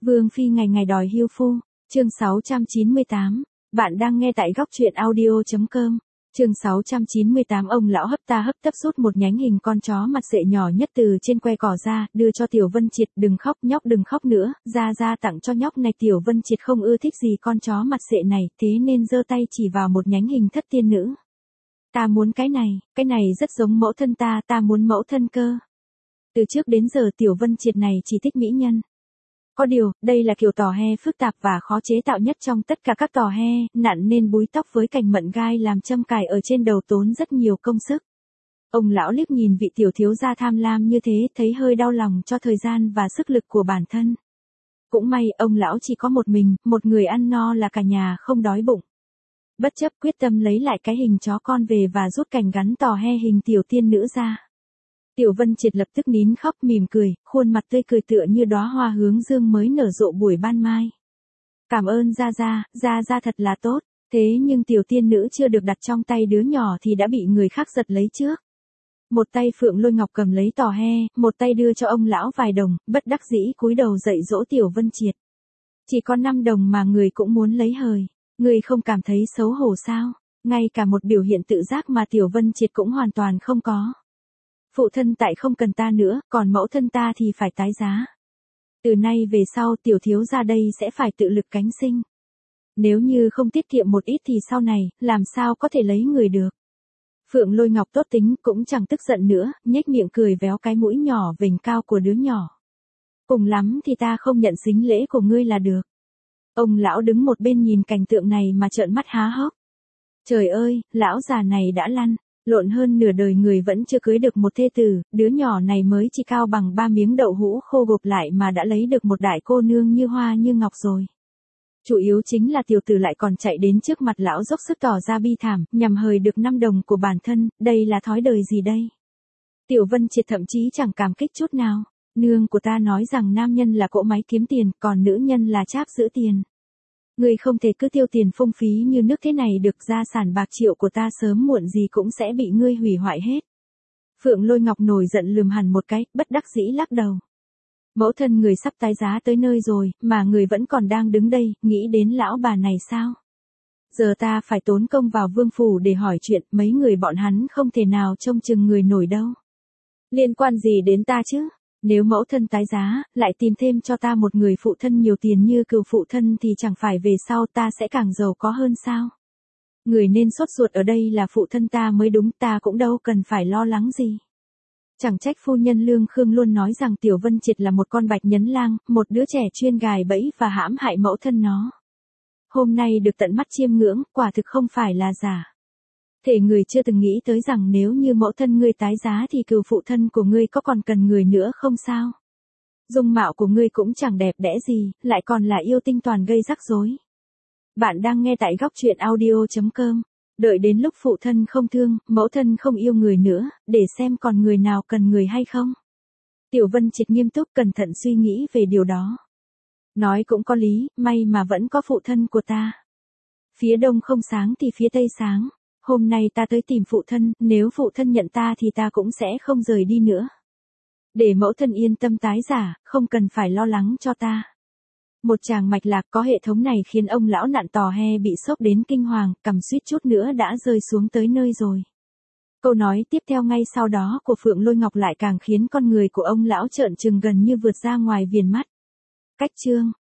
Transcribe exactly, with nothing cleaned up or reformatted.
Vương phi ngày ngày đòi hưu phu, chương sáu trăm chín mươi tám. Bạn đang nghe tại góc truyện audio.com. Chương sáu trăm chín mươi tám. Ông lão hấp ta hấp tấp rút một nhánh hình con chó mặt sệ nhỏ nhất từ trên que cỏ ra, đưa cho Tiểu Vân Triệt. Đừng khóc nhóc, đừng khóc nữa, ra ra tặng cho nhóc này. Tiểu Vân Triệt không ưa thích gì con chó mặt sệ này, thế nên giơ tay chỉ vào một nhánh hình thất tiên nữ. Ta muốn cái này, cái này rất giống mẫu thân ta, ta muốn mẫu thân cơ. Từ trước đến giờ Tiểu Vân Triệt này chỉ thích mỹ nhân. Có điều, đây là kiểu tò he phức tạp và khó chế tạo nhất trong tất cả các tò he, nặn nên búi tóc với cành mận gai làm châm cài ở trên đầu tốn rất nhiều công sức. Ông lão liếc nhìn vị tiểu thiếu gia tham lam như thế, thấy hơi đau lòng cho thời gian và sức lực của bản thân. Cũng may, ông lão chỉ có một mình, một người ăn no là cả nhà không đói bụng. Bất chấp quyết tâm lấy lại cái hình chó con về và rút cành gắn tò he hình tiểu tiên nữ ra. Tiểu Vân Triệt lập tức nín khóc mỉm cười, khuôn mặt tươi cười tựa như đóa hoa hướng dương mới nở rộ buổi ban mai. Cảm ơn Gia Gia, Gia Gia thật là tốt, thế nhưng tiểu tiên nữ chưa được đặt trong tay đứa nhỏ thì đã bị người khác giật lấy trước. Một tay Phượng Lôi Ngọc cầm lấy tò he, một tay đưa cho ông lão vài đồng, bất đắc dĩ cúi đầu dạy dỗ Tiểu Vân Triệt. Chỉ có năm đồng mà người cũng muốn lấy hời, người không cảm thấy xấu hổ sao? Ngay cả một biểu hiện tự giác mà Tiểu Vân Triệt cũng hoàn toàn không có. Phụ thân tại không cần ta nữa, còn mẫu thân ta thì phải tái giá. Từ nay về sau tiểu thiếu gia đây sẽ phải tự lực cánh sinh. Nếu như không tiết kiệm một ít thì sau này, làm sao có thể lấy người được. Phượng Lôi Ngọc tốt tính cũng chẳng tức giận nữa, nhếch miệng cười véo cái mũi nhỏ vểnh cao của đứa nhỏ. Cùng lắm thì ta không nhận sính lễ của ngươi là được. Ông lão đứng một bên nhìn cảnh tượng này mà trợn mắt há hốc. Trời ơi, lão già này đã lăn. Lộn hơn nửa đời người vẫn chưa cưới được một thê tử, đứa nhỏ này mới chỉ cao bằng ba miếng đậu hũ khô gộp lại mà đã lấy được một đại cô nương như hoa như ngọc rồi. Chủ yếu chính là tiểu tử lại còn chạy đến trước mặt lão dốc sức tỏ ra bi thảm, nhằm hời được năm đồng của bản thân, đây là thói đời gì đây? Tiểu Vân Triệt thậm chí chẳng cảm kích chút nào, nương của ta nói rằng nam nhân là cỗ máy kiếm tiền, còn nữ nhân là cháp giữ tiền. Ngươi không thể cứ tiêu tiền phung phí như nước thế này được, gia sản bạc triệu của ta sớm muộn gì cũng sẽ bị ngươi hủy hoại hết. Phượng Lôi Ngọc nổi giận lườm hẳn một cái, bất đắc dĩ lắc đầu. Mẫu thân người sắp tái giá tới nơi rồi, mà người vẫn còn đang đứng đây, nghĩ đến lão bà này sao? Giờ ta phải tốn công vào vương phủ để hỏi chuyện, mấy người bọn hắn không thể nào trông chừng người nổi đâu. Liên quan gì đến ta chứ? Nếu mẫu thân tái giá, lại tìm thêm cho ta một người phụ thân nhiều tiền như cừu phụ thân thì chẳng phải về sau ta sẽ càng giàu có hơn sao? Người nên sốt ruột ở đây là phụ thân ta mới đúng, ta cũng đâu cần phải lo lắng gì. Chẳng trách phu nhân Lương Khương luôn nói rằng Tiểu Vân Triệt là một con bạch nhấn lang, một đứa trẻ chuyên gài bẫy và hãm hại mẫu thân nó. Hôm nay được tận mắt chiêm ngưỡng, quả thực không phải là giả. Thể người chưa từng nghĩ tới rằng nếu như mẫu thân ngươi tái giá thì cừu phụ thân của ngươi có còn cần người nữa không sao? Dung mạo của ngươi cũng chẳng đẹp đẽ gì, lại còn là yêu tinh toàn gây rắc rối. Bạn đang nghe tại góc truyện audio.com. Đợi đến lúc phụ thân không thương, mẫu thân không yêu người nữa, để xem còn người nào cần người hay không. Tiểu Vân Triệt nghiêm túc cẩn thận suy nghĩ về điều đó. Nói cũng có lý, may mà vẫn có phụ thân của ta. Phía đông không sáng thì phía tây sáng. Hôm nay ta tới tìm phụ thân, nếu phụ thân nhận ta thì ta cũng sẽ không rời đi nữa. Để mẫu thân yên tâm tái giả, không cần phải lo lắng cho ta. Một tràng mạch lạc có hệ thống này khiến ông lão nặn tò he bị sốc đến kinh hoàng, cầm suýt chút nữa đã rơi xuống tới nơi rồi. Câu nói tiếp theo ngay sau đó của Phượng Lôi Ngọc lại càng khiến con người của ông lão trợn trừng gần như vượt ra ngoài viền mắt. Cách chương,